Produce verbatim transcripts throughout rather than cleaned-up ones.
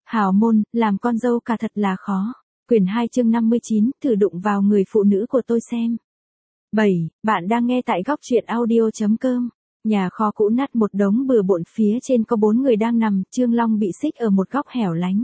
Hào môn, làm con dâu cả thật là khó. Quyển hai chương năm mươi chín, thử đụng vào người phụ nữ của tôi xem. bảy. Bạn đang nghe tại góc truyện audio.com. Nhà kho cũ nát một đống bừa bộn, phía trên có bốn người đang nằm, Trương Long bị xích ở một góc hẻo lánh.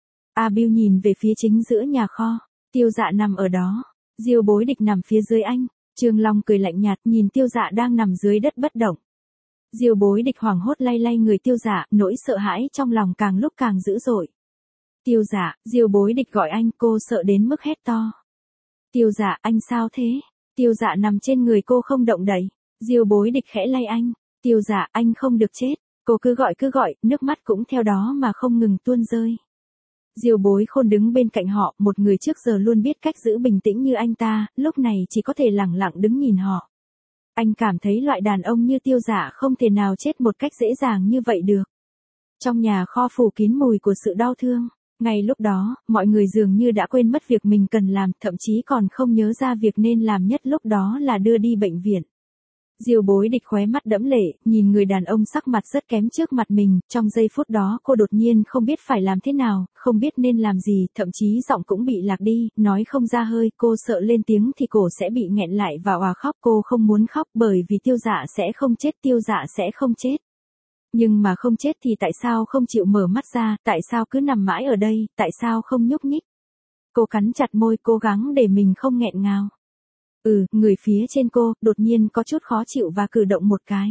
A Bưu nhìn về phía chính giữa nhà kho, Tiêu Dạ nằm ở đó, Diêu Bối Địch nằm phía dưới anh. Trương Long cười lạnh nhạt nhìn Tiêu Dạ đang nằm dưới đất bất động. Diêu Bối Địch hoảng hốt lay lay người Tiêu Dạ, nỗi sợ hãi trong lòng càng lúc càng dữ dội. Tiêu Dạ, Diêu Bối Địch gọi anh, cô sợ đến mức hét to. Tiêu Dạ, anh sao thế? Tiêu Dạ nằm trên người cô không động đậy. Diêu Bối Địch khẽ lay anh. Tiêu Dạ, anh không được chết. Cô cứ gọi cứ gọi, nước mắt cũng theo đó mà không ngừng tuôn rơi. Diêu Bối Khôn đứng bên cạnh họ, một người trước giờ luôn biết cách giữ bình tĩnh như anh ta, lúc này chỉ có thể lẳng lặng đứng nhìn họ. Anh cảm thấy loại đàn ông như Tiêu Dạ không thể nào chết một cách dễ dàng như vậy được. Trong nhà kho phủ kín mùi của sự đau thương. Ngay lúc đó, mọi người dường như đã quên mất việc mình cần làm, thậm chí còn không nhớ ra việc nên làm nhất lúc đó là đưa đi bệnh viện. Diêu Bối Địch khóe mắt đẫm lệ, nhìn người đàn ông sắc mặt rất kém trước mặt mình, trong giây phút đó cô đột nhiên không biết phải làm thế nào, không biết nên làm gì, thậm chí giọng cũng bị lạc đi, nói không ra hơi, cô sợ lên tiếng thì cổ sẽ bị nghẹn lại và òa khóc, cô không muốn khóc bởi vì Tiêu Dạ sẽ không chết, Tiêu Dạ sẽ không chết. Nhưng mà không chết thì tại sao không chịu mở mắt ra, tại sao cứ nằm mãi ở đây, tại sao không nhúc nhích? Cô cắn chặt môi cố gắng để mình không nghẹn ngào. Ừ, người phía trên cô, đột nhiên có chút khó chịu và cử động một cái.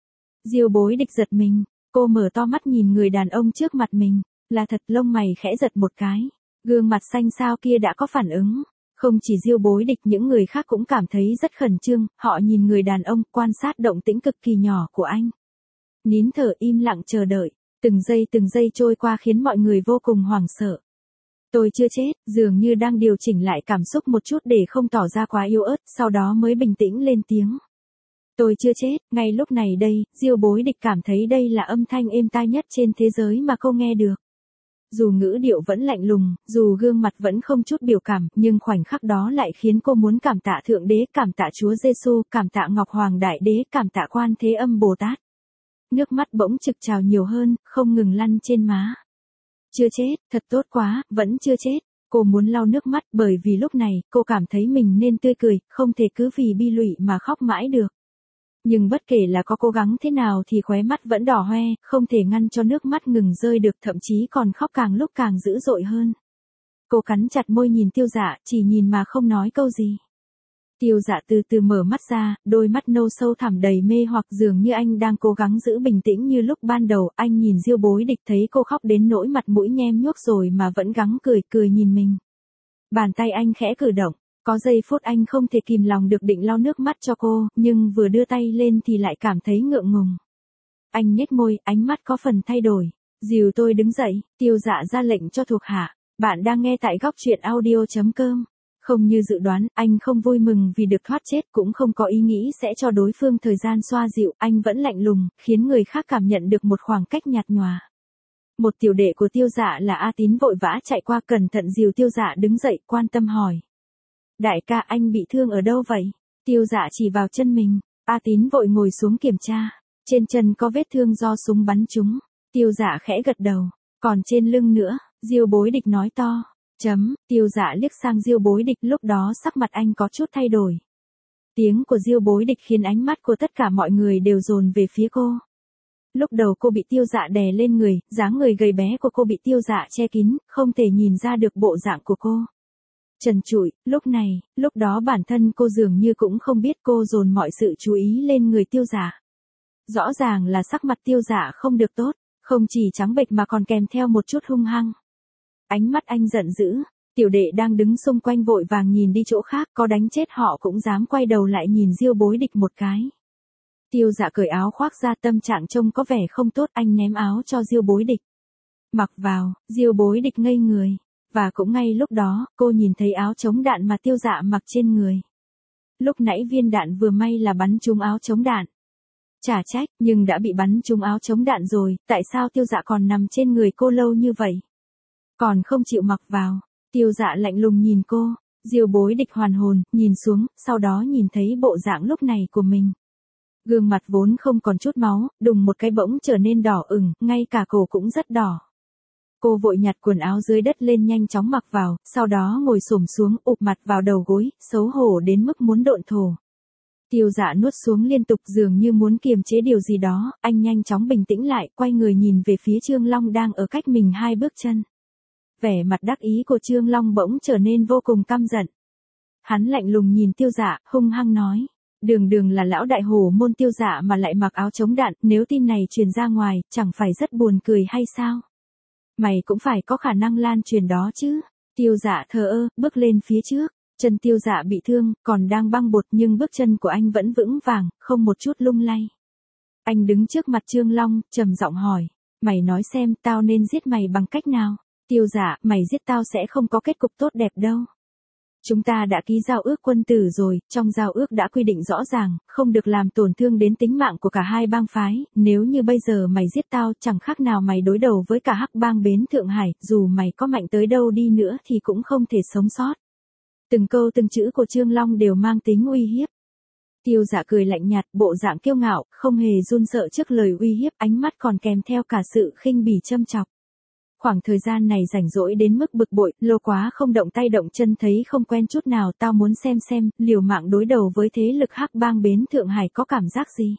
Diêu Bối Địch giật mình, cô mở to mắt nhìn người đàn ông trước mặt mình, là thật, lông mày khẽ giật một cái. Gương mặt xanh xao kia đã có phản ứng. Không chỉ Diêu Bối Địch, những người khác cũng cảm thấy rất khẩn trương, họ nhìn người đàn ông, quan sát động tĩnh cực kỳ nhỏ của anh. Nín thở im lặng chờ đợi, từng giây từng giây trôi qua khiến mọi người vô cùng hoảng sợ. Tôi chưa chết, dường như đang điều chỉnh lại cảm xúc một chút để không tỏ ra quá yếu ớt, sau đó mới bình tĩnh lên tiếng. Tôi chưa chết, ngay lúc này đây, Diêu Bối Địch cảm thấy đây là âm thanh êm tai nhất trên thế giới mà cô nghe được. Dù ngữ điệu vẫn lạnh lùng, dù gương mặt vẫn không chút biểu cảm, nhưng khoảnh khắc đó lại khiến cô muốn cảm tạ Thượng Đế, cảm tạ Chúa Giêsu, cảm tạ Ngọc Hoàng Đại Đế, cảm tạ Quan Thế Âm Bồ Tát. Nước mắt bỗng trực trào nhiều hơn, không ngừng lăn trên má. Chưa chết, thật tốt quá, vẫn chưa chết. Cô muốn lau nước mắt bởi vì lúc này, cô cảm thấy mình nên tươi cười, không thể cứ vì bi lụy mà khóc mãi được. Nhưng bất kể là có cố gắng thế nào thì khóe mắt vẫn đỏ hoe, không thể ngăn cho nước mắt ngừng rơi được, thậm chí còn khóc càng lúc càng dữ dội hơn. Cô cắn chặt môi nhìn Tiêu Dạ, chỉ nhìn mà không nói câu gì. Tiêu Dạ từ từ mở mắt ra, đôi mắt nâu sâu thẳm đầy mê hoặc, dường như anh đang cố gắng giữ bình tĩnh như lúc ban đầu. Anh nhìn Diêu Bối Địch thấy cô khóc đến nỗi mặt mũi nhem nhuốc rồi mà vẫn gắng cười, cười nhìn mình. Bàn tay anh khẽ cử động, có giây phút anh không thể kìm lòng được định lau nước mắt cho cô, nhưng vừa đưa tay lên thì lại cảm thấy ngượng ngùng. Anh nhếch môi, ánh mắt có phần thay đổi. Dìu tôi đứng dậy, Tiêu Dạ ra lệnh cho thuộc hạ. Bạn đang nghe tại góc truyện audio.com. Không như dự đoán, anh không vui mừng vì được thoát chết, cũng không có ý nghĩ sẽ cho đối phương thời gian xoa dịu, anh vẫn lạnh lùng, khiến người khác cảm nhận được một khoảng cách nhạt nhòa. Một tiểu đệ của Tiêu Dạ là A Tín vội vã chạy qua, cẩn thận dìu Tiêu Dạ đứng dậy, quan tâm hỏi. Đại ca, anh bị thương ở đâu vậy? Tiêu Dạ chỉ vào chân mình. A Tín vội ngồi xuống kiểm tra. Trên chân có vết thương do súng bắn trúng. Tiêu Dạ khẽ gật đầu. Còn trên lưng nữa, Diêu Bối Địch nói to. Chấm, Tiêu Dạ liếc sang Diêu Bối Địch, lúc đó sắc mặt anh có chút thay đổi. Tiếng của Diêu Bối Địch khiến ánh mắt của tất cả mọi người đều dồn về phía cô. Lúc đầu cô bị Tiêu Dạ đè lên người, dáng người gầy bé của cô bị Tiêu Dạ che kín, không thể nhìn ra được bộ dạng của cô. Trần trụi, lúc này, lúc đó bản thân cô dường như cũng không biết cô dồn mọi sự chú ý lên người Tiêu Dạ. Rõ ràng là sắc mặt Tiêu Dạ không được tốt, không chỉ trắng bệch mà còn kèm theo một chút hung hăng. Ánh mắt anh giận dữ, tiểu đệ đang đứng xung quanh vội vàng nhìn đi chỗ khác, có đánh chết họ cũng dám quay đầu lại nhìn Diêu Bối Địch một cái. Tiêu Dạ cởi áo khoác ra, tâm trạng trông có vẻ không tốt, anh ném áo cho Diêu Bối Địch. Mặc vào, Diêu Bối Địch ngây người, và cũng ngay lúc đó, cô nhìn thấy áo chống đạn mà Tiêu Dạ mặc trên người. Lúc nãy viên đạn vừa may là bắn trúng áo chống đạn. Chả trách, nhưng đã bị bắn trúng áo chống đạn rồi, tại sao Tiêu Dạ còn nằm trên người cô lâu như vậy? Còn không chịu mặc vào. Tiêu Dạ lạnh lùng nhìn cô. Diêu Bối Địch hoàn hồn, nhìn xuống, sau đó nhìn thấy bộ dạng lúc này của mình. Gương mặt vốn không còn chút máu, đùng một cái bỗng trở nên đỏ ửng, ngay cả cổ cũng rất đỏ. Cô vội nhặt quần áo dưới đất lên nhanh chóng mặc vào, sau đó ngồi xổm xuống ụp mặt vào đầu gối, xấu hổ đến mức muốn độn thổ. Tiêu Dạ nuốt xuống liên tục dường như muốn kiềm chế điều gì đó, anh nhanh chóng bình tĩnh lại, quay người nhìn về phía Trương Long đang ở cách mình hai bước chân. Vẻ mặt đắc ý của Trương Long bỗng trở nên vô cùng căm giận. Hắn lạnh lùng nhìn Tiêu Dạ, hung hăng nói. Đường đường là lão đại hổ môn Tiêu Dạ mà lại mặc áo chống đạn, nếu tin này truyền ra ngoài, chẳng phải rất buồn cười hay sao? Mày cũng phải có khả năng lan truyền đó chứ. Tiêu Dạ thờ ơ, bước lên phía trước. Chân Tiêu Dạ bị thương, còn đang băng bột nhưng bước chân của anh vẫn vững vàng, không một chút lung lay. Anh đứng trước mặt Trương Long, trầm giọng hỏi. Mày nói xem, tao nên giết mày bằng cách nào? Tiêu Dạ, mày giết tao sẽ không có kết cục tốt đẹp đâu. Chúng ta đã ký giao ước quân tử rồi, trong giao ước đã quy định rõ ràng, không được làm tổn thương đến tính mạng của cả hai bang phái, nếu như bây giờ mày giết tao, chẳng khác nào mày đối đầu với cả hắc bang bến Thượng Hải, dù mày có mạnh tới đâu đi nữa thì cũng không thể sống sót. Từng câu từng chữ của Trương Long đều mang tính uy hiếp. Tiêu Dạ cười lạnh nhạt, bộ dạng kiêu ngạo, không hề run sợ trước lời uy hiếp, ánh mắt còn kèm theo cả sự khinh bỉ châm chọc. Khoảng thời gian này rảnh rỗi đến mức bực bội, lâu quá không động tay động chân thấy không quen chút nào, tao muốn xem xem, liều mạng đối đầu với thế lực hắc bang bến Thượng Hải có cảm giác gì.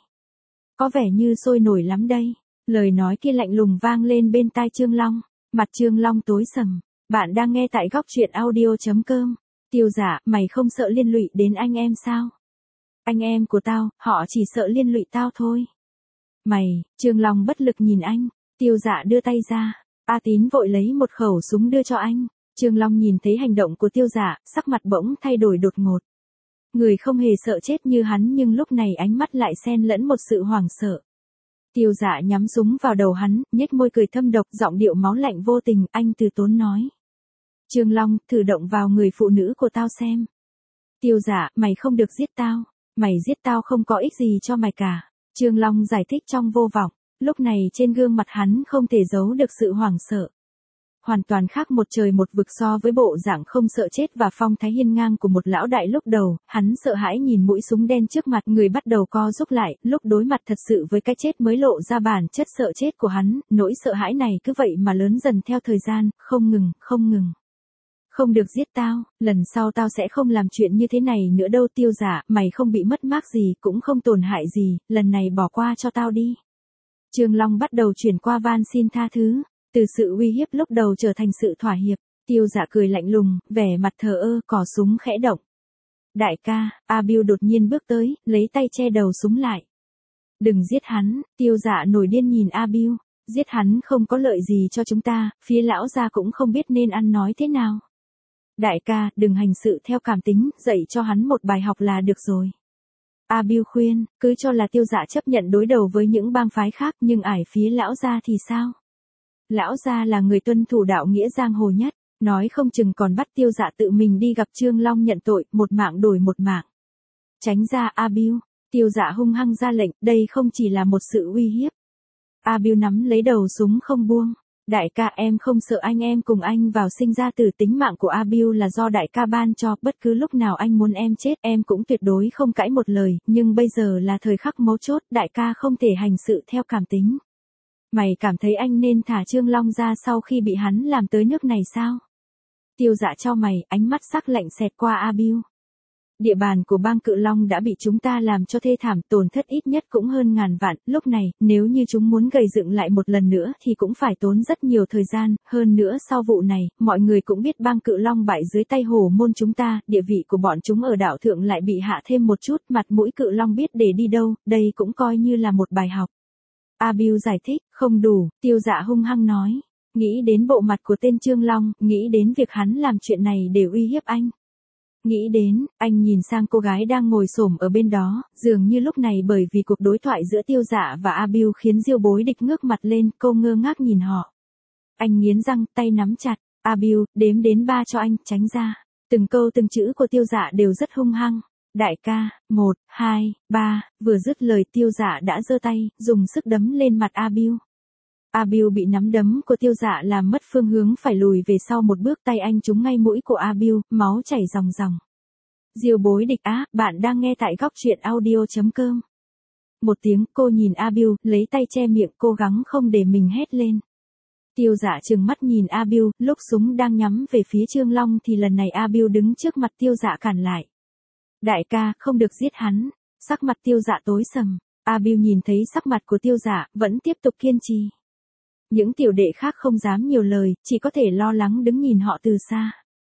Có vẻ như sôi nổi lắm đây. Lời nói kia lạnh lùng vang lên bên tai Trương Long. Mặt Trương Long tối sầm. Bạn đang nghe tại góc truyện audio chấm com. Tiêu Dạ, mày không sợ liên lụy đến anh em sao? Anh em của tao, họ chỉ sợ liên lụy tao thôi. Mày, Trương Long bất lực nhìn anh. Tiêu Dạ đưa tay ra. A Tín vội lấy một khẩu súng đưa cho anh. Trương Long nhìn thấy hành động của Tiêu Dạ, sắc mặt bỗng thay đổi đột ngột. Người không hề sợ chết như hắn nhưng lúc này ánh mắt lại xen lẫn một sự hoảng sợ. Tiêu Dạ nhắm súng vào đầu hắn, nhếch môi cười thâm độc, giọng điệu máu lạnh vô tình, anh từ tốn nói. Trương Long, thử động vào người phụ nữ của tao xem. Tiêu Dạ, mày không được giết tao. Mày giết tao không có ích gì cho mày cả. Trương Long giải thích trong vô vọng. Lúc này trên gương mặt hắn không thể giấu được sự hoảng sợ. Hoàn toàn khác một trời một vực so với bộ dạng không sợ chết và phong thái hiên ngang của một lão đại lúc đầu, hắn sợ hãi nhìn mũi súng đen trước mặt, người bắt đầu co rúm lại, lúc đối mặt thật sự với cái chết mới lộ ra bản chất sợ chết của hắn, nỗi sợ hãi này cứ vậy mà lớn dần theo thời gian, không ngừng, không ngừng. Không được giết tao, lần sau tao sẽ không làm chuyện như thế này nữa đâu. Tiêu Dạ, mày không bị mất mát gì, cũng không tổn hại gì, lần này bỏ qua cho tao đi. Trương Long bắt đầu chuyển qua van xin tha thứ, từ sự uy hiếp lúc đầu trở thành sự thỏa hiệp. Tiêu Dạ cười lạnh lùng, vẻ mặt thờ ơ, cò súng khẽ động. Đại ca, A Bưu đột nhiên bước tới, lấy tay che đầu súng lại. Đừng giết hắn. Tiêu Dạ nổi điên nhìn A Bưu. Giết hắn không có lợi gì cho chúng ta, phía lão gia cũng không biết nên ăn nói thế nào. Đại ca, đừng hành sự theo cảm tính, dạy cho hắn một bài học là được rồi. A Bưu khuyên, cứ cho là Tiêu Dạ chấp nhận đối đầu với những bang phái khác nhưng ải phía lão gia thì sao? Lão gia là người tuân thủ đạo nghĩa giang hồ nhất, nói không chừng còn bắt Tiêu Dạ tự mình đi gặp Trương Long nhận tội, một mạng đổi một mạng. Tránh ra A Bưu. Tiêu Dạ hung hăng ra lệnh, đây không chỉ là một sự uy hiếp. A Bưu nắm lấy đầu súng không buông. Đại ca, em không sợ anh em cùng anh vào sinh ra tử, tính mạng của A Bưu là do đại ca ban cho, bất cứ lúc nào anh muốn em chết em cũng tuyệt đối không cãi một lời, nhưng bây giờ là thời khắc mấu chốt, đại ca không thể hành sự theo cảm tính. Mày cảm thấy anh nên thả Trương Long ra sau khi bị hắn làm tới nước này sao? Tiêu Dạ chau mày, ánh mắt sắc lạnh xẹt qua A Bưu. Địa bàn của bang Cự Long đã bị chúng ta làm cho thê thảm, tổn thất ít nhất cũng hơn ngàn vạn, lúc này, nếu như chúng muốn gầy dựng lại một lần nữa thì cũng phải tốn rất nhiều thời gian, hơn nữa sau vụ này, mọi người cũng biết bang Cự Long bại dưới tay hổ môn chúng ta, địa vị của bọn chúng ở đảo thượng lại bị hạ thêm một chút, mặt mũi Cự Long biết để đi đâu, đây cũng coi như là một bài học. A Bưu giải thích, không đủ. Tiêu Dạ hung hăng nói, nghĩ đến bộ mặt của tên Trương Long, nghĩ đến việc hắn làm chuyện này để uy hiếp anh. Nghĩ đến, anh nhìn sang cô gái đang ngồi xổm ở bên đó, dường như lúc này bởi vì cuộc đối thoại giữa Tiêu Dạ và A Bưu khiến Diêu Bối Địch ngước mặt lên, cô ngơ ngác nhìn họ. Anh nghiến răng, tay nắm chặt. A Bưu, đếm đến ba cho anh, tránh ra. Từng câu từng chữ của Tiêu Dạ đều rất hung hăng. Đại ca, một, hai, ba, vừa dứt lời Tiêu Dạ đã giơ tay, dùng sức đấm lên mặt A Bưu. A Bưu bị nắm đấm của Tiêu Dạ làm mất phương hướng, phải lùi về sau một bước, tay anh trúng ngay mũi của A Bưu, máu chảy ròng ròng. Diêu Bối Địch á, bạn đang nghe tại góc truyện audio chấm com. Một tiếng, cô nhìn A Bưu, lấy tay che miệng, cố gắng không để mình hét lên. Tiêu Dạ trừng mắt nhìn A Bưu, lúc súng đang nhắm về phía Trương Long thì lần này A Bưu đứng trước mặt Tiêu Dạ cản lại. Đại ca, không được giết hắn. Sắc mặt Tiêu Dạ tối sầm. A Bưu nhìn thấy sắc mặt của Tiêu Dạ, vẫn tiếp tục kiên trì. Những tiểu đệ khác không dám nhiều lời, chỉ có thể lo lắng đứng nhìn họ từ xa.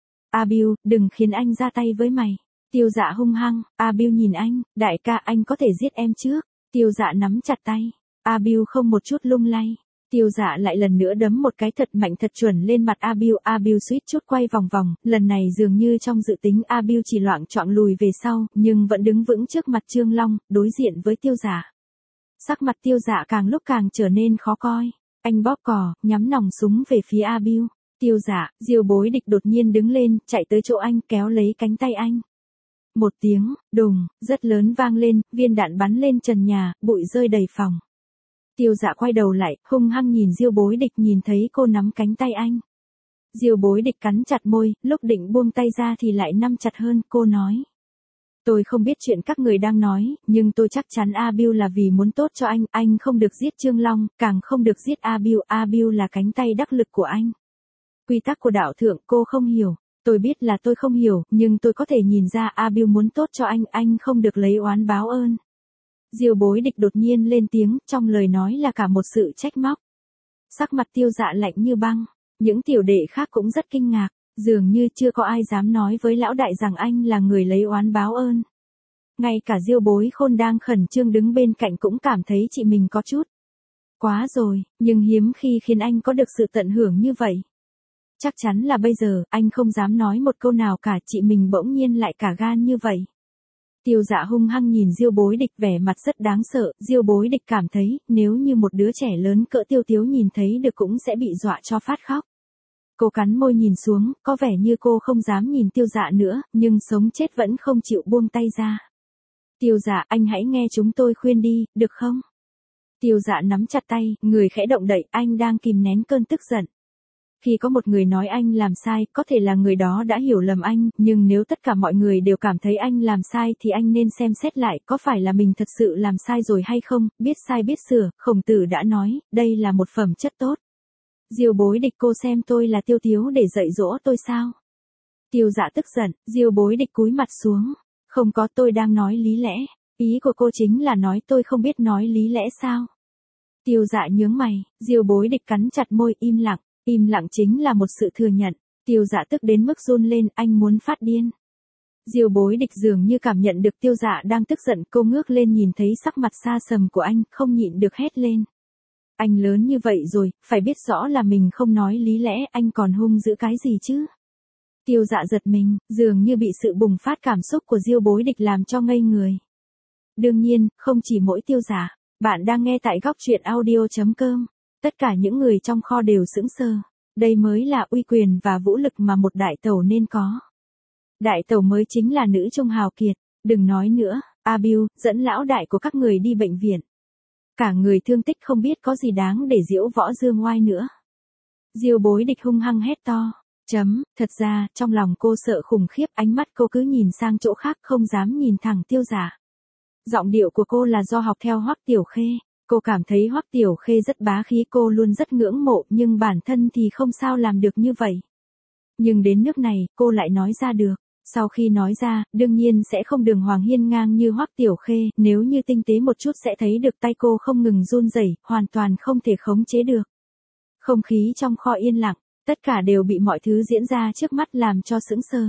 A Bưu, đừng khiến anh ra tay với mày. Tiêu Dạ hung hăng. A Bưu nhìn anh, đại ca, anh có thể giết em trước. Tiêu Dạ nắm chặt tay. A Bưu không một chút lung lay. Tiêu Dạ lại lần nữa đấm một cái thật mạnh thật chuẩn lên mặt A Bưu. A Bưu suýt chút quay vòng vòng, lần này dường như trong dự tính A Bưu chỉ loạng choạng lùi về sau, nhưng vẫn đứng vững trước mặt Trương Long, đối diện với Tiêu Dạ. Sắc mặt Tiêu Dạ càng lúc càng trở nên khó coi. Anh bóp cò, nhắm nòng súng về phía A Bưu. Tiêu Dạ, Diêu Bối Địch đột nhiên đứng lên, chạy tới chỗ anh, kéo lấy cánh tay anh. Một tiếng, đùng, rất lớn vang lên, viên đạn bắn lên trần nhà, bụi rơi đầy phòng. Tiêu Dạ quay đầu lại, hung hăng nhìn Diêu Bối Địch, nhìn thấy cô nắm cánh tay anh. Diêu Bối Địch cắn chặt môi, lúc định buông tay ra thì lại nắm chặt hơn, cô nói. Tôi không biết chuyện các người đang nói, nhưng tôi chắc chắn A Bưu là vì muốn tốt cho anh, anh không được giết Trương Long, càng không được giết A Bưu, A Bưu là cánh tay đắc lực của anh. Quy tắc của đạo thượng cô không hiểu, tôi biết là tôi không hiểu, nhưng tôi có thể nhìn ra A Bưu muốn tốt cho anh, anh không được lấy oán báo ơn. Diêu Bối Địch đột nhiên lên tiếng, trong lời nói là cả một sự trách móc. Sắc mặt Tiêu Dạ lạnh như băng, những tiểu đệ khác cũng rất kinh ngạc, dường như chưa có ai dám nói với lão đại rằng anh là người lấy oán báo ơn. Ngay cả Diêu Bối Khôn đang khẩn trương đứng bên cạnh cũng cảm thấy chị mình có chút quá rồi, nhưng hiếm khi khiến anh có được sự tận hưởng như vậy. Chắc chắn là bây giờ, anh không dám nói một câu nào cả, chị mình bỗng nhiên lại cả gan như vậy. Tiêu Dạ hung hăng nhìn Diêu Bối Địch, vẻ mặt rất đáng sợ. Diêu Bối Địch cảm thấy, nếu như một đứa trẻ lớn cỡ Tiêu Tiếu nhìn thấy được cũng sẽ bị dọa cho phát khóc. Cô cắn môi nhìn xuống, có vẻ như cô không dám nhìn Tiêu Dạ nữa, nhưng sống chết vẫn không chịu buông tay ra. Tiêu Dạ, anh hãy nghe chúng tôi khuyên đi, được không? Tiêu Dạ nắm chặt tay, người khẽ động đậy, anh đang kìm nén cơn tức giận. Khi có một người nói anh làm sai, có thể là người đó đã hiểu lầm anh, nhưng nếu tất cả mọi người đều cảm thấy anh làm sai thì anh nên xem xét lại có phải là mình thật sự làm sai rồi hay không, biết sai biết sửa, Khổng Tử đã nói, đây là một phẩm chất tốt. Diêu Bối Địch, cô xem tôi là Tiêu Tiếu để dạy dỗ tôi sao? Tiêu Dạ tức giận, Diêu Bối Địch cúi mặt xuống, không có, tôi đang nói lý lẽ, ý của cô chính là nói tôi không biết nói lý lẽ sao? Tiêu Dạ nhướng mày, Diêu Bối Địch cắn chặt môi, im lặng. Im lặng chính là một sự thừa nhận. Tiêu Dạ tức đến mức run lên, anh muốn phát điên. Diêu Bối Địch dường như cảm nhận được Tiêu Dạ đang tức giận, cô ngước lên nhìn thấy sắc mặt xa sầm của anh, không nhịn được hét lên. Anh lớn như vậy rồi, phải biết rõ là mình không nói lý lẽ, anh còn hung dữ cái gì chứ? Tiêu Dạ giật mình, dường như bị sự bùng phát cảm xúc của Diêu Bối Địch làm cho ngây người. Đương nhiên, không chỉ mỗi Tiêu Dạ, bạn đang nghe tại góc truyện audio chấm com. Tất cả những người trong kho đều sững sờ. Đây mới là uy quyền và vũ lực mà một đại tẩu nên có. Đại tẩu mới chính là nữ trung hào kiệt. Đừng nói nữa, A Bưu, dẫn lão đại của các người đi bệnh viện. Cả người thương tích không biết có gì đáng để diễu võ dương oai nữa. Diêu Bối Địch hung hăng hét to. Chấm, thật ra, trong lòng cô sợ khủng khiếp, ánh mắt cô cứ nhìn sang chỗ khác không dám nhìn thẳng Tiêu Dạ. Giọng điệu của cô là do học theo Hoắc Tiểu Khê. Cô cảm thấy Hoắc Tiểu Khê rất bá khí, cô luôn rất ngưỡng mộ, nhưng bản thân thì không sao làm được như vậy. Nhưng đến nước này, cô lại nói ra được. Sau khi nói ra, đương nhiên sẽ không đường hoàng hiên ngang như Hoắc Tiểu Khê, nếu như tinh tế một chút sẽ thấy được tay cô không ngừng run rẩy, hoàn toàn không thể khống chế được. Không khí trong kho yên lặng, tất cả đều bị mọi thứ diễn ra trước mắt làm cho sững sờ.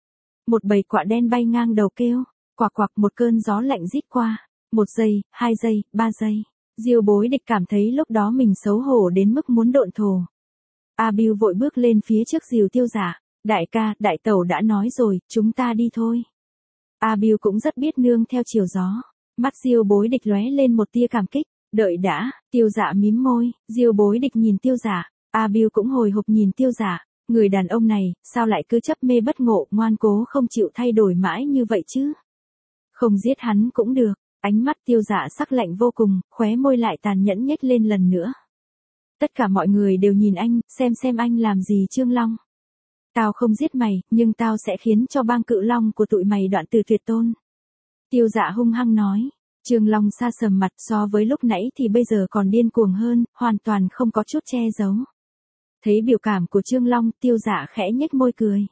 Một bầy quạ đen bay ngang đầu kêu, quạc quạc, một cơn gió lạnh rít qua. Một giây, hai giây, ba giây. Diêu Bối Địch cảm thấy lúc đó mình xấu hổ đến mức muốn độn thổ. A Bưu vội bước lên phía trước dìu Tiêu Dạ. Đại ca, đại tẩu đã nói rồi, chúng ta đi thôi. A Bưu cũng rất biết nương theo chiều gió. Mắt Diêu Bối Địch lóe lên một tia cảm kích. Đợi đã, Tiêu Dạ mím môi, Diêu Bối Địch nhìn Tiêu Dạ. A Bưu cũng hồi hộp nhìn Tiêu Dạ. Người đàn ông này, sao lại cứ chấp mê bất ngộ, ngoan cố không chịu thay đổi mãi như vậy chứ? Không giết hắn cũng được. Ánh mắt Tiêu Dạ sắc lạnh vô cùng, khóe môi lại tàn nhẫn nhếch lên lần nữa. Tất cả mọi người đều nhìn anh, xem xem anh làm gì Trương Long. Tao không giết mày, nhưng tao sẽ khiến cho bang Cự Long của tụi mày đoạn từ tuyệt tôn. Tiêu Dạ hung hăng nói. Trương Long sa sầm mặt, so với lúc nãy thì bây giờ còn điên cuồng hơn, hoàn toàn không có chút che giấu. Thấy biểu cảm của Trương Long, Tiêu Dạ khẽ nhếch môi cười.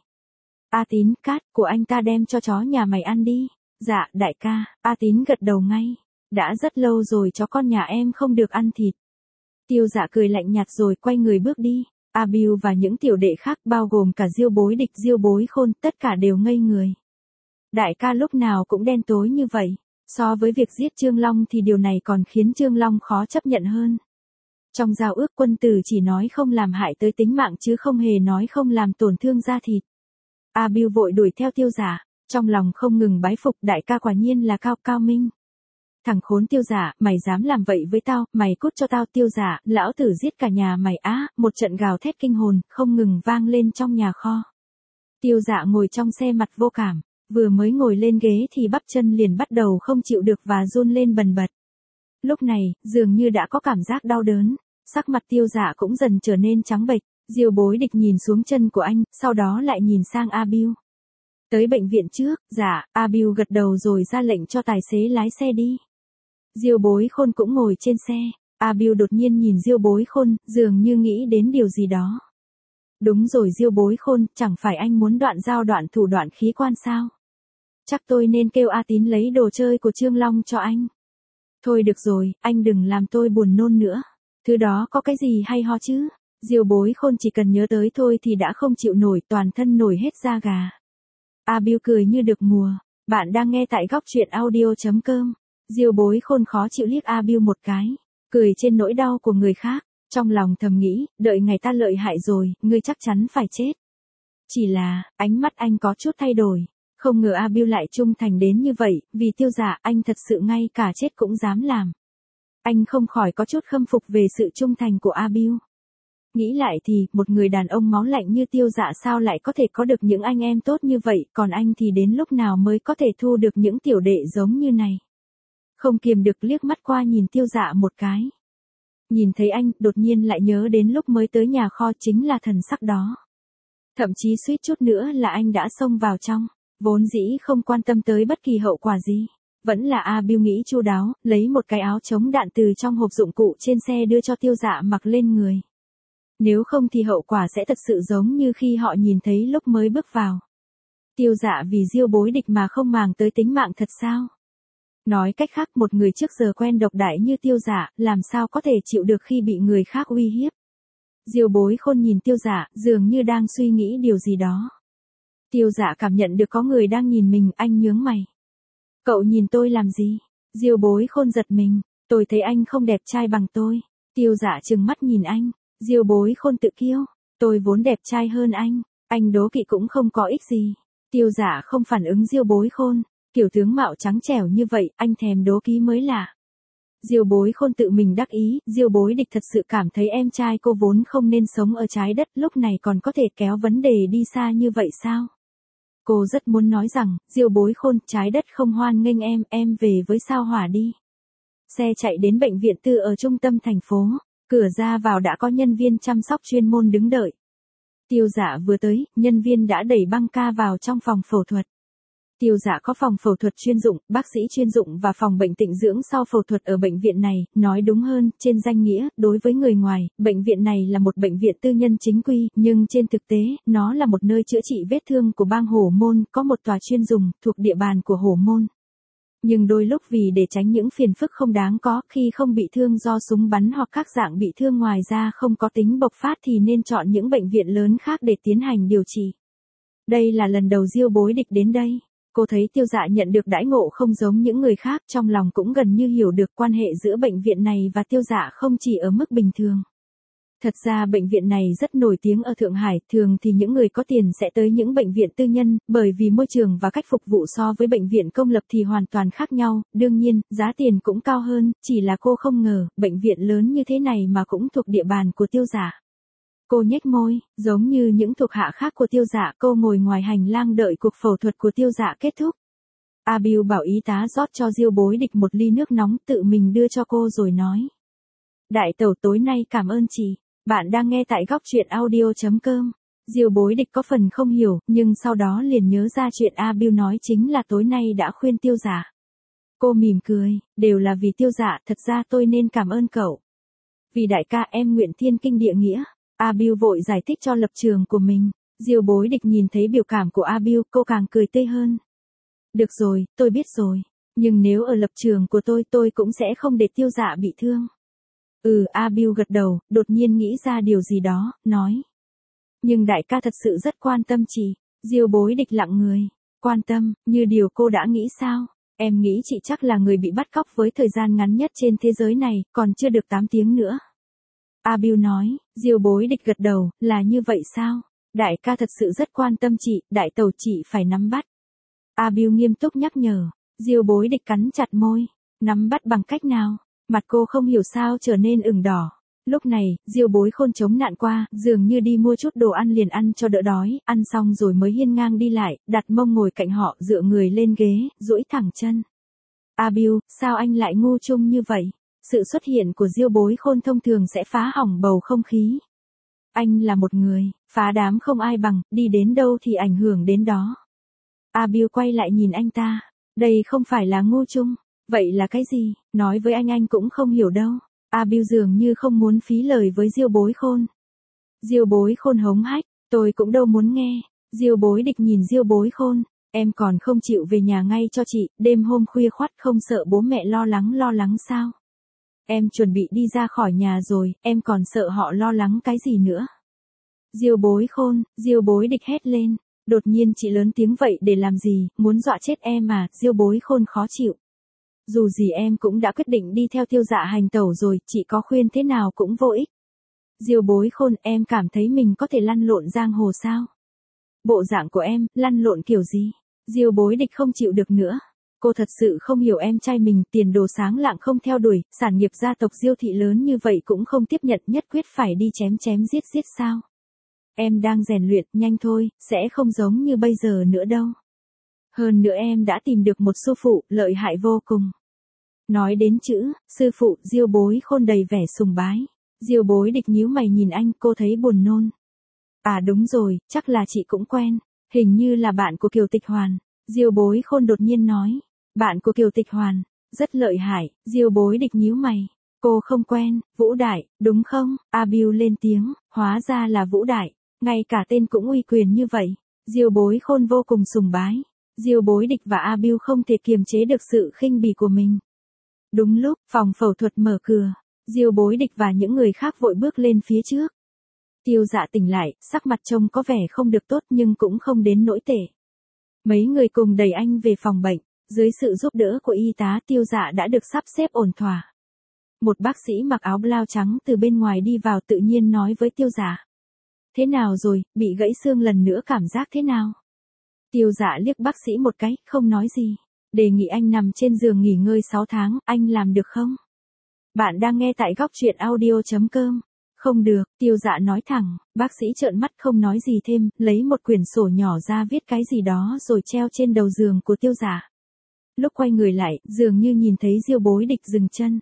A Tín, cát của anh ta đem cho chó nhà mày ăn đi. Dạ, đại ca, A Tín gật đầu ngay. Đã rất lâu rồi chó con nhà em không được ăn thịt. Tiêu Dạ cười lạnh nhạt rồi quay người bước đi. A Bưu và những tiểu đệ khác bao gồm cả Diêu Bối Địch, Diêu Bối Khôn, tất cả đều ngây người. Đại ca lúc nào cũng đen tối như vậy. So với việc giết Trương Long thì điều này còn khiến Trương Long khó chấp nhận hơn. Trong giao ước quân tử chỉ nói không làm hại tới tính mạng chứ không hề nói không làm tổn thương da thịt. A Bưu vội đuổi theo Tiêu Dạ, trong lòng không ngừng bái phục đại ca quả nhiên là cao cao minh. Thằng khốn Tiêu Dạ, mày dám làm vậy với tao, mày cút cho tao. Tiêu Dạ, lão tử giết cả nhà mày á, một trận gào thét kinh hồn, không ngừng vang lên trong nhà kho. Tiêu Dạ ngồi trong xe mặt vô cảm, vừa mới ngồi lên ghế thì bắp chân liền bắt đầu không chịu được và run lên bần bật. Lúc này, dường như đã có cảm giác đau đớn, sắc mặt Tiêu Dạ cũng dần trở nên trắng bệch. Diêu Bối Địch nhìn xuống chân của anh, sau đó lại nhìn sang A Bưu. Tới bệnh viện trước, dạ, A Bưu gật đầu rồi ra lệnh cho tài xế lái xe đi. Diêu Bối Khôn cũng ngồi trên xe, A Bưu đột nhiên nhìn Diêu Bối Khôn, dường như nghĩ đến điều gì đó. Đúng rồi Diêu Bối Khôn, chẳng phải anh muốn đoạn dao đoạn thủ đoạn khí quan sao? Chắc tôi nên kêu A Tín lấy đồ chơi của Trương Long cho anh. Thôi được rồi, anh đừng làm tôi buồn nôn nữa. Thứ đó có cái gì hay ho chứ? Diêu Bối Khôn chỉ cần nhớ tới thôi thì đã không chịu nổi, toàn thân nổi hết da gà. A Bưu cười như được mùa. Bạn đang nghe tại góc truyện audio chấm com. Diêu Bối Khôn khó chịu liếc A Bưu một cái, cười trên nỗi đau của người khác, trong lòng thầm nghĩ, đợi ngày ta lợi hại rồi, ngươi chắc chắn phải chết. Chỉ là, ánh mắt anh có chút thay đổi, không ngờ A Bưu lại trung thành đến như vậy, vì Tiêu Dạ anh thật sự ngay cả chết cũng dám làm. Anh không khỏi có chút khâm phục về sự trung thành của A Bưu. Nghĩ lại thì, một người đàn ông máu lạnh như Tiêu Dạ sao lại có thể có được những anh em tốt như vậy, còn anh thì đến lúc nào mới có thể thu được những tiểu đệ giống như này. Không kiềm được liếc mắt qua nhìn Tiêu Dạ một cái. Nhìn thấy anh, đột nhiên lại nhớ đến lúc mới tới nhà kho chính là thần sắc đó. Thậm chí suýt chút nữa là anh đã xông vào trong, vốn dĩ không quan tâm tới bất kỳ hậu quả gì. Vẫn là A Bưu nghĩ chu đáo, lấy một cái áo chống đạn từ trong hộp dụng cụ trên xe đưa cho Tiêu Dạ mặc lên người. Nếu không thì hậu quả sẽ thật sự giống như khi họ nhìn thấy lúc mới bước vào. Tiêu Dạ vì Diêu Bối Địch mà không màng tới tính mạng thật sao? Nói cách khác, một người trước giờ quen độc đại như Tiêu Dạ, làm sao có thể chịu được khi bị người khác uy hiếp? Diêu Bối Khôn nhìn Tiêu Dạ, dường như đang suy nghĩ điều gì đó. Tiêu Dạ cảm nhận được có người đang nhìn mình, anh nhướng mày. Cậu nhìn tôi làm gì? Diêu Bối Khôn giật mình, tôi thấy anh không đẹp trai bằng tôi. Tiêu Dạ trừng mắt nhìn anh, Diêu Bối Khôn tự kiêu, tôi vốn đẹp trai hơn anh, anh đố kỵ cũng không có ích gì. Tiêu Dạ không phản ứng Diêu Bối Khôn, kiểu tướng mạo trắng trẻo như vậy, anh thèm đố kỵ mới lạ. Diêu Bối Khôn tự mình đắc ý, Diêu Bối Địch thật sự cảm thấy em trai cô vốn không nên sống ở trái đất, lúc này còn có thể kéo vấn đề đi xa như vậy sao? Cô rất muốn nói rằng, Diêu Bối Khôn, trái đất không hoan nghênh em, em về với sao hỏa đi. Xe chạy đến bệnh viện tư ở trung tâm thành phố, cửa ra vào đã có nhân viên chăm sóc chuyên môn đứng đợi. Tiêu Dạ vừa tới, nhân viên đã đẩy băng ca vào trong phòng phẫu thuật. Tiêu Dạ có phòng phẫu thuật chuyên dụng, bác sĩ chuyên dụng và phòng bệnh tịnh dưỡng sau phẫu thuật ở bệnh viện này, nói đúng hơn, trên danh nghĩa, đối với người ngoài, bệnh viện này là một bệnh viện tư nhân chính quy, nhưng trên thực tế, nó là một nơi chữa trị vết thương của bang Hổ Môn, có một tòa chuyên dùng, thuộc địa bàn của Hổ Môn. Nhưng đôi lúc vì để tránh những phiền phức không đáng có, khi không bị thương do súng bắn hoặc các dạng bị thương ngoài ra không có tính bộc phát thì nên chọn những bệnh viện lớn khác để tiến hành điều trị. Đây là lần đầu Diêu Bối Địch đến đây. Cô thấy Tiêu Dạ nhận được đãi ngộ không giống những người khác, trong lòng cũng gần như hiểu được quan hệ giữa bệnh viện này và Tiêu Dạ không chỉ ở mức bình thường. Thật ra bệnh viện này rất nổi tiếng ở Thượng Hải, thường thì những người có tiền sẽ tới những bệnh viện tư nhân, bởi vì môi trường và cách phục vụ so với bệnh viện công lập thì hoàn toàn khác nhau, đương nhiên, giá tiền cũng cao hơn, chỉ là cô không ngờ, bệnh viện lớn như thế này mà cũng thuộc địa bàn của Tiêu Dạ. Cô nhếch môi, giống như những thuộc hạ khác của Tiêu Dạ, cô ngồi ngoài hành lang đợi cuộc phẫu thuật của Tiêu Dạ kết thúc. A Bưu bảo y tá rót cho Diêu Bối Địch một ly nước nóng, tự mình đưa cho cô rồi nói. Đại tẩu tối nay cảm ơn chị. Bạn đang nghe tại góc truyện audio chấm com. Diêu Bối Địch có phần không hiểu, nhưng sau đó liền nhớ ra chuyện A Bưu nói chính là tối nay đã khuyên Tiêu Dạ. Cô mỉm cười, đều là vì Tiêu Dạ, thật ra tôi nên cảm ơn cậu. Vì đại ca em nguyện thiên kinh địa nghĩa. A Bill vội giải thích cho lập trường của mình. Diêu Bối Địch nhìn thấy biểu cảm của A Bill, cô càng cười tươi hơn. Được rồi, tôi biết rồi. Nhưng nếu ở lập trường của tôi, tôi cũng sẽ không để Tiêu Dạ bị thương. Ừ, A Bill gật đầu, đột nhiên nghĩ ra điều gì đó, nói. Nhưng đại ca thật sự rất quan tâm chị. Diêu Bối Địch lặng người. Quan tâm, như điều cô đã nghĩ sao? Em nghĩ chị chắc là người bị bắt cóc với thời gian ngắn nhất trên thế giới này, còn chưa được tám tiếng nữa. A Bill nói. Diêu Bối Địch gật đầu, là như vậy sao? Đại ca thật sự rất quan tâm chị, đại tẩu chị phải nắm bắt. A Bill nghiêm túc nhắc nhở. Diêu Bối Địch cắn chặt môi. Nắm bắt bằng cách nào? Mặt cô không hiểu sao trở nên ửng đỏ. Lúc này, Diêu Bối Khôn chống nạn qua, dường như đi mua chút đồ ăn liền ăn cho đỡ đói, ăn xong rồi mới hiên ngang đi lại, đặt mông ngồi cạnh họ, dựa người lên ghế, duỗi thẳng chân. A Bill, sao anh lại ngu chung như vậy? Sự xuất hiện của Diêu Bối Khôn thông thường sẽ phá hỏng bầu không khí. Anh là một người, phá đám không ai bằng, đi đến đâu thì ảnh hưởng đến đó. A Bill quay lại nhìn anh ta. Đây không phải là ngu chung. Vậy là cái gì? Nói với anh anh cũng không hiểu đâu. A Bill dường như không muốn phí lời với Diêu Bối Khôn. Diêu Bối Khôn hống hách, tôi cũng đâu muốn nghe. Diêu Bối Địch nhìn Diêu Bối Khôn, em còn không chịu về nhà ngay cho chị, đêm hôm khuya khoắt không sợ bố mẹ lo lắng lo lắng sao? Em chuẩn bị đi ra khỏi nhà rồi, em còn sợ họ lo lắng cái gì nữa? Diêu Bối Khôn, Diêu Bối Địch hét lên, đột nhiên chị lớn tiếng vậy để làm gì, muốn dọa chết em à? Diêu Bối Khôn khó chịu. Dù gì em cũng đã quyết định đi theo Tiêu Dạ hành tẩu rồi, chị có khuyên thế nào cũng vô ích. Diêu Bối Khôn, em cảm thấy mình có thể lăn lộn giang hồ sao? Bộ dạng của em, lăn lộn kiểu gì? Diêu Bối Địch không chịu được nữa. Cô thật sự không hiểu em trai mình, tiền đồ sáng lạng không theo đuổi, sản nghiệp gia tộc Diêu thị lớn như vậy cũng không tiếp nhận, nhất quyết phải đi chém chém giết giết sao? Em đang rèn luyện, nhanh thôi, sẽ không giống như bây giờ nữa đâu. Hơn nữa em đã tìm được một sư phụ, lợi hại vô cùng. Nói đến chữ, sư phụ, Diêu Bối Khôn đầy vẻ sùng bái. Diêu Bối Địch nhíu mày nhìn anh, cô thấy buồn nôn. À đúng rồi, chắc là chị cũng quen. Hình như là bạn của Kiều Tịch Hoàn. Diêu Bối Khôn đột nhiên nói. Bạn của Kiều Tịch Hoàn. Rất lợi hại. Diêu Bối Địch nhíu mày. Cô không quen, Vũ Đại, đúng không? A Bill lên tiếng, hóa ra là Vũ Đại. Ngay cả tên cũng uy quyền như vậy. Diêu Bối Khôn vô cùng sùng bái. Diêu Bối Địch và A Bill không thể kiềm chế được sự khinh bỉ của mình. Đúng lúc, phòng phẫu thuật mở cửa. Diêu Bối Địch và những người khác vội bước lên phía trước. Tiêu Dạ tỉnh lại, sắc mặt trông có vẻ không được tốt nhưng cũng không đến nỗi tệ. Mấy người cùng đẩy anh về phòng bệnh. Dưới sự giúp đỡ của y tá, Tiêu Dạ đã được sắp xếp ổn thỏa. Một bác sĩ mặc áo blau trắng từ bên ngoài đi vào tự nhiên nói với Tiêu Dạ. Thế nào rồi, bị gãy xương lần nữa cảm giác thế nào? Tiêu Dạ liếc bác sĩ một cái, không nói gì. Đề nghị anh nằm trên giường nghỉ ngơi sáu tháng, anh làm được không? Bạn đang nghe tại góc truyện audio chấm com. Không được, Tiêu Dạ nói thẳng, bác sĩ trợn mắt không nói gì thêm, lấy một quyển sổ nhỏ ra viết cái gì đó rồi treo trên đầu giường của Tiêu Dạ. Lúc quay người lại, dường như nhìn thấy Diêu Bối Địch dừng chân.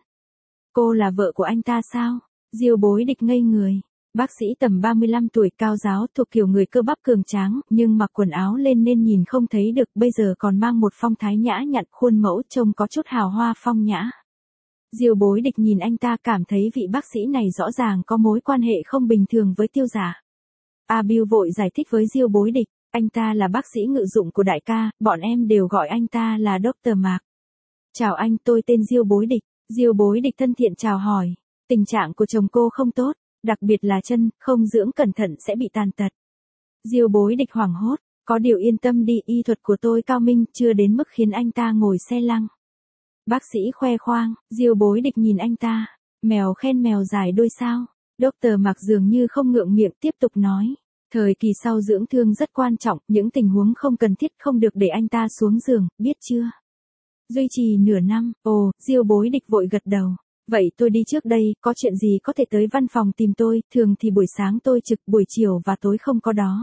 Cô là vợ của anh ta sao? Diêu Bối Địch ngây người. Bác sĩ tầm ba mươi lăm tuổi, cao giáo, thuộc kiểu người cơ bắp cường tráng, nhưng mặc quần áo lên nên nhìn không thấy được, bây giờ còn mang một phong thái nhã nhặn, khuôn mẫu trông có chút hào hoa phong nhã. Diêu Bối Địch nhìn anh ta cảm thấy vị bác sĩ này rõ ràng có mối quan hệ không bình thường với Tiêu Dạ. A Bill vội giải thích với Diêu Bối Địch, anh ta là bác sĩ ngự dụng của đại ca, bọn em đều gọi anh ta là Doctor Mạc. Chào anh, tôi tên Diêu Bối Địch. Diêu Bối Địch thân thiện chào hỏi. Tình trạng của chồng cô không tốt, đặc biệt là chân, không dưỡng cẩn thận sẽ bị tàn tật. Diêu Bối Địch hoảng hốt, có điều yên tâm đi, y thuật của tôi cao minh, chưa đến mức khiến anh ta ngồi xe lăng. Bác sĩ khoe khoang, Diêu Bối Địch nhìn anh ta, mèo khen mèo dài đuôi sao. Doctor Mạc dường như không ngượng miệng tiếp tục nói, thời kỳ sau dưỡng thương rất quan trọng, những tình huống không cần thiết không được để anh ta xuống giường, biết chưa? Duy trì nửa năm, ồ, Diêu Bối Địch vội gật đầu. Vậy tôi đi trước đây, có chuyện gì có thể tới văn phòng tìm tôi, thường thì buổi sáng tôi trực, buổi chiều và tối không có đó.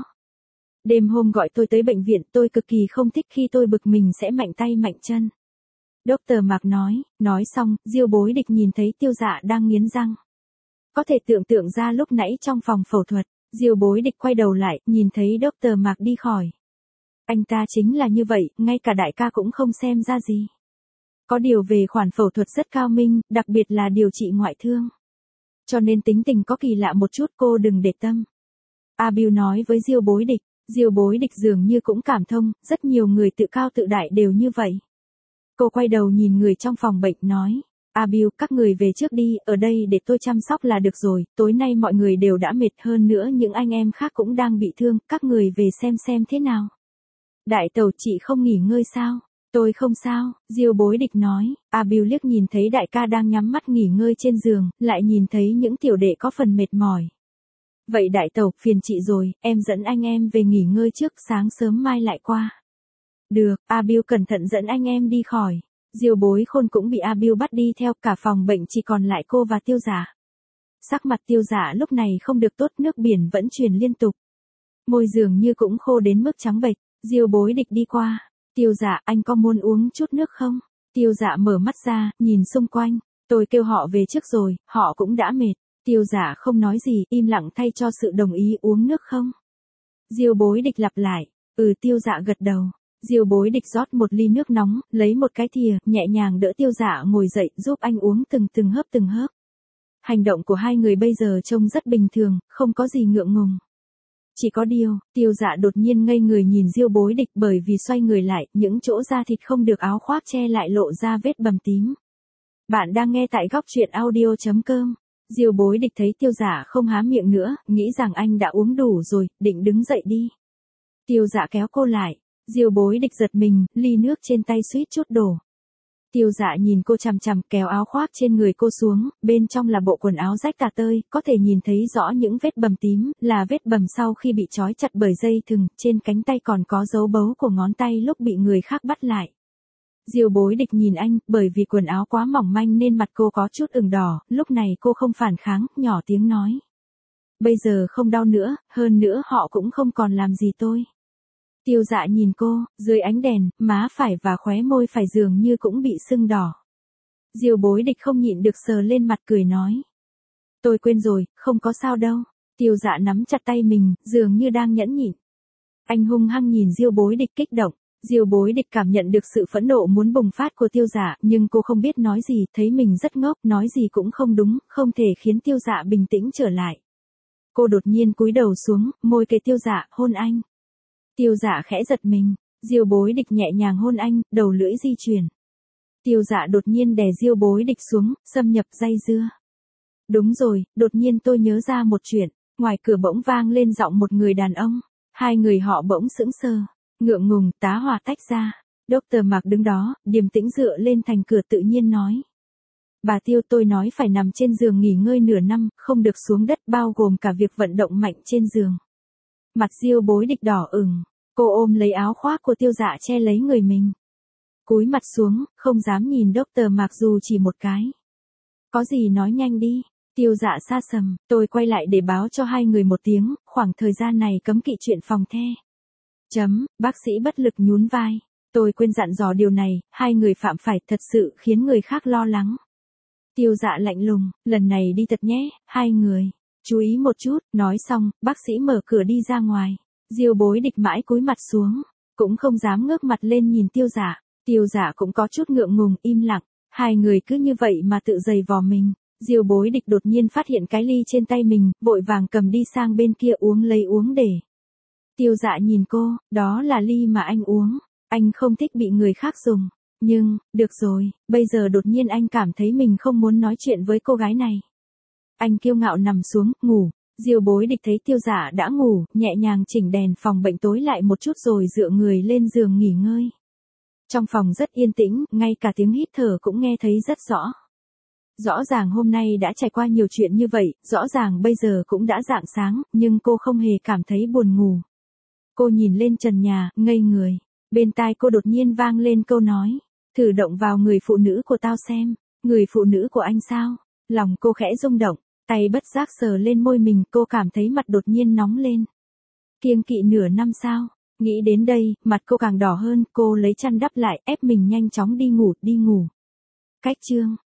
Đêm hôm gọi tôi tới bệnh viện, tôi cực kỳ không thích khi tôi bực mình sẽ mạnh tay mạnh chân. Doctor Mạc nói, nói xong, Diêu Bối Địch nhìn thấy Tiêu Dạ đang nghiến răng. Có thể tưởng tượng ra lúc nãy trong phòng phẫu thuật, Diêu Bối Địch quay đầu lại, nhìn thấy Doctor Mạc đi khỏi. Anh ta chính là như vậy, ngay cả đại ca cũng không xem ra gì. Có điều về khoản phẫu thuật rất cao minh, đặc biệt là điều trị ngoại thương. Cho nên tính tình có kỳ lạ một chút, cô đừng để tâm. A Bill nói với Diêu Bối Địch. Diêu Bối Địch dường như cũng cảm thông, rất nhiều người tự cao tự đại đều như vậy. Cô quay đầu nhìn người trong phòng bệnh nói. A Bill, các người về trước đi, ở đây để tôi chăm sóc là được rồi, tối nay mọi người đều đã mệt, hơn nữa những anh em khác cũng đang bị thương, các người về xem xem thế nào. Đại tẩu, chị không nghỉ ngơi sao? Tôi không sao, Diêu Bối Địch nói. A Bill liếc nhìn thấy đại ca đang nhắm mắt nghỉ ngơi trên giường, lại nhìn thấy những tiểu đệ có phần mệt mỏi. Vậy đại tẩu, phiền chị rồi, em dẫn anh em về nghỉ ngơi trước, sáng sớm mai lại qua. Được, A Bill cẩn thận dẫn anh em đi khỏi. Diêu Bối Khôn cũng bị A Bill bắt đi theo, cả phòng bệnh chỉ còn lại cô và Tiêu Dạ. Sắc mặt Tiêu Dạ lúc này không được tốt, nước biển vẫn truyền liên tục. Môi dường như cũng khô đến mức trắng bệch. Diêu Bối Địch đi qua. Tiêu Dạ, anh có muốn uống chút nước không? Tiêu Dạ mở mắt ra, nhìn xung quanh. Tôi kêu họ về trước rồi, họ cũng đã mệt. Tiêu Dạ không nói gì, im lặng thay cho sự đồng ý. Uống nước không? Diêu Bối Địch lặp lại. Ừ, Tiêu Dạ gật đầu. Diêu Bối Địch rót một ly nước nóng, lấy một cái thìa, nhẹ nhàng đỡ Tiêu Dạ ngồi dậy, giúp anh uống từng từng hớp từng hớp. Hành động của hai người bây giờ trông rất bình thường, không có gì ngượng ngùng. Chỉ có điều, Tiêu Dạ đột nhiên ngây người nhìn Diêu Bối Địch, bởi vì xoay người lại, những chỗ da thịt không được áo khoác che lại lộ ra vết bầm tím. Bạn đang nghe tại góc truyện audio chấm com. Diêu Bối Địch thấy Tiêu Dạ không há miệng nữa, nghĩ rằng anh đã uống đủ rồi, định đứng dậy đi. Tiêu Dạ kéo cô lại. Diêu Bối Địch giật mình, ly nước trên tay suýt chút đổ. Tiêu Dạ nhìn cô chằm chằm, kéo áo khoác trên người cô xuống, bên trong là bộ quần áo rách tả tơi, có thể nhìn thấy rõ những vết bầm tím, là vết bầm sau khi bị trói chặt bởi dây thừng, trên cánh tay còn có dấu bấu của ngón tay lúc bị người khác bắt lại. Diêu Bối Địch nhìn anh, bởi vì quần áo quá mỏng manh nên mặt cô có chút ửng đỏ, lúc này cô không phản kháng, nhỏ tiếng nói. Bây giờ không đau nữa, hơn nữa họ cũng không còn làm gì tôi. Tiêu Dạ nhìn cô, dưới ánh đèn, má phải và khóe môi phải dường như cũng bị sưng đỏ. Diêu Bối Địch không nhịn được sờ lên mặt cười nói. Tôi quên rồi, không có sao đâu. Tiêu Dạ nắm chặt tay mình, dường như đang nhẫn nhịn. Anh hung hăng nhìn Diêu Bối Địch kích động. Diêu Bối Địch cảm nhận được sự phẫn nộ muốn bùng phát của Tiêu Dạ, nhưng cô không biết nói gì, thấy mình rất ngốc, nói gì cũng không đúng, không thể khiến Tiêu Dạ bình tĩnh trở lại. Cô đột nhiên cúi đầu xuống, môi kề Tiêu Dạ, hôn anh. Tiêu Dạ khẽ giật mình, Diêu Bối Địch nhẹ nhàng hôn anh, đầu lưỡi di chuyển. Tiêu Dạ đột nhiên đè Diêu Bối Địch xuống, xâm nhập dây dưa. Đúng rồi, đột nhiên tôi nhớ ra một chuyện, ngoài cửa bỗng vang lên giọng một người đàn ông, hai người họ bỗng sững sờ, ngượng ngùng, tá hỏa tách ra. Doctor Mark đứng đó, điềm tĩnh dựa lên thành cửa tự nhiên nói. Bà Tiêu, tôi nói phải nằm trên giường nghỉ ngơi nửa năm, không được xuống đất, bao gồm cả việc vận động mạnh trên giường. Mặt Diêu Bối Địch đỏ ửng, cô ôm lấy áo khoác của Tiêu Dạ che lấy người mình. Cúi mặt xuống, không dám nhìn Doctor Mark dù chỉ một cái. Có gì nói nhanh đi. Tiêu Dạ xa sầm, tôi quay lại để báo cho hai người một tiếng, khoảng thời gian này cấm kỵ chuyện phòng the. Chấm, bác sĩ bất lực nhún vai. Tôi quên dặn dò điều này, hai người phạm phải thật sự khiến người khác lo lắng. Tiêu Dạ lạnh lùng, lần này đi thật nhé, hai người. Chú ý một chút, nói xong, bác sĩ mở cửa đi ra ngoài. Diêu Bối Địch mãi cúi mặt xuống, cũng không dám ngước mặt lên nhìn Tiêu Dạ. Tiêu Dạ cũng có chút ngượng ngùng, im lặng. Hai người cứ như vậy mà tự giày vò mình. Diêu Bối Địch đột nhiên phát hiện cái ly trên tay mình, vội vàng cầm đi sang bên kia uống lấy uống để. Tiêu Dạ nhìn cô, đó là ly mà anh uống. Anh không thích bị người khác dùng. Nhưng, được rồi, bây giờ đột nhiên anh cảm thấy mình không muốn nói chuyện với cô gái này. Anh kiêu ngạo nằm xuống, ngủ. Diêu Bối Địch thấy Tiêu Dạ đã ngủ, nhẹ nhàng chỉnh đèn phòng bệnh tối lại một chút rồi dựa người lên giường nghỉ ngơi. Trong phòng rất yên tĩnh, ngay cả tiếng hít thở cũng nghe thấy rất rõ. Rõ ràng hôm nay đã trải qua nhiều chuyện như vậy, rõ ràng bây giờ cũng đã rạng sáng, nhưng cô không hề cảm thấy buồn ngủ. Cô nhìn lên trần nhà, ngây người. Bên tai cô đột nhiên vang lên câu nói. Thử động vào người phụ nữ của tao xem. Người phụ nữ của anh sao? Lòng cô khẽ rung động. Tay bất giác sờ lên môi mình, cô cảm thấy mặt đột nhiên nóng lên. Kiêng kỵ nửa năm sao? Nghĩ đến đây, mặt cô càng đỏ hơn, cô lấy chăn đắp lại, ép mình nhanh chóng đi ngủ, đi ngủ. Cách chương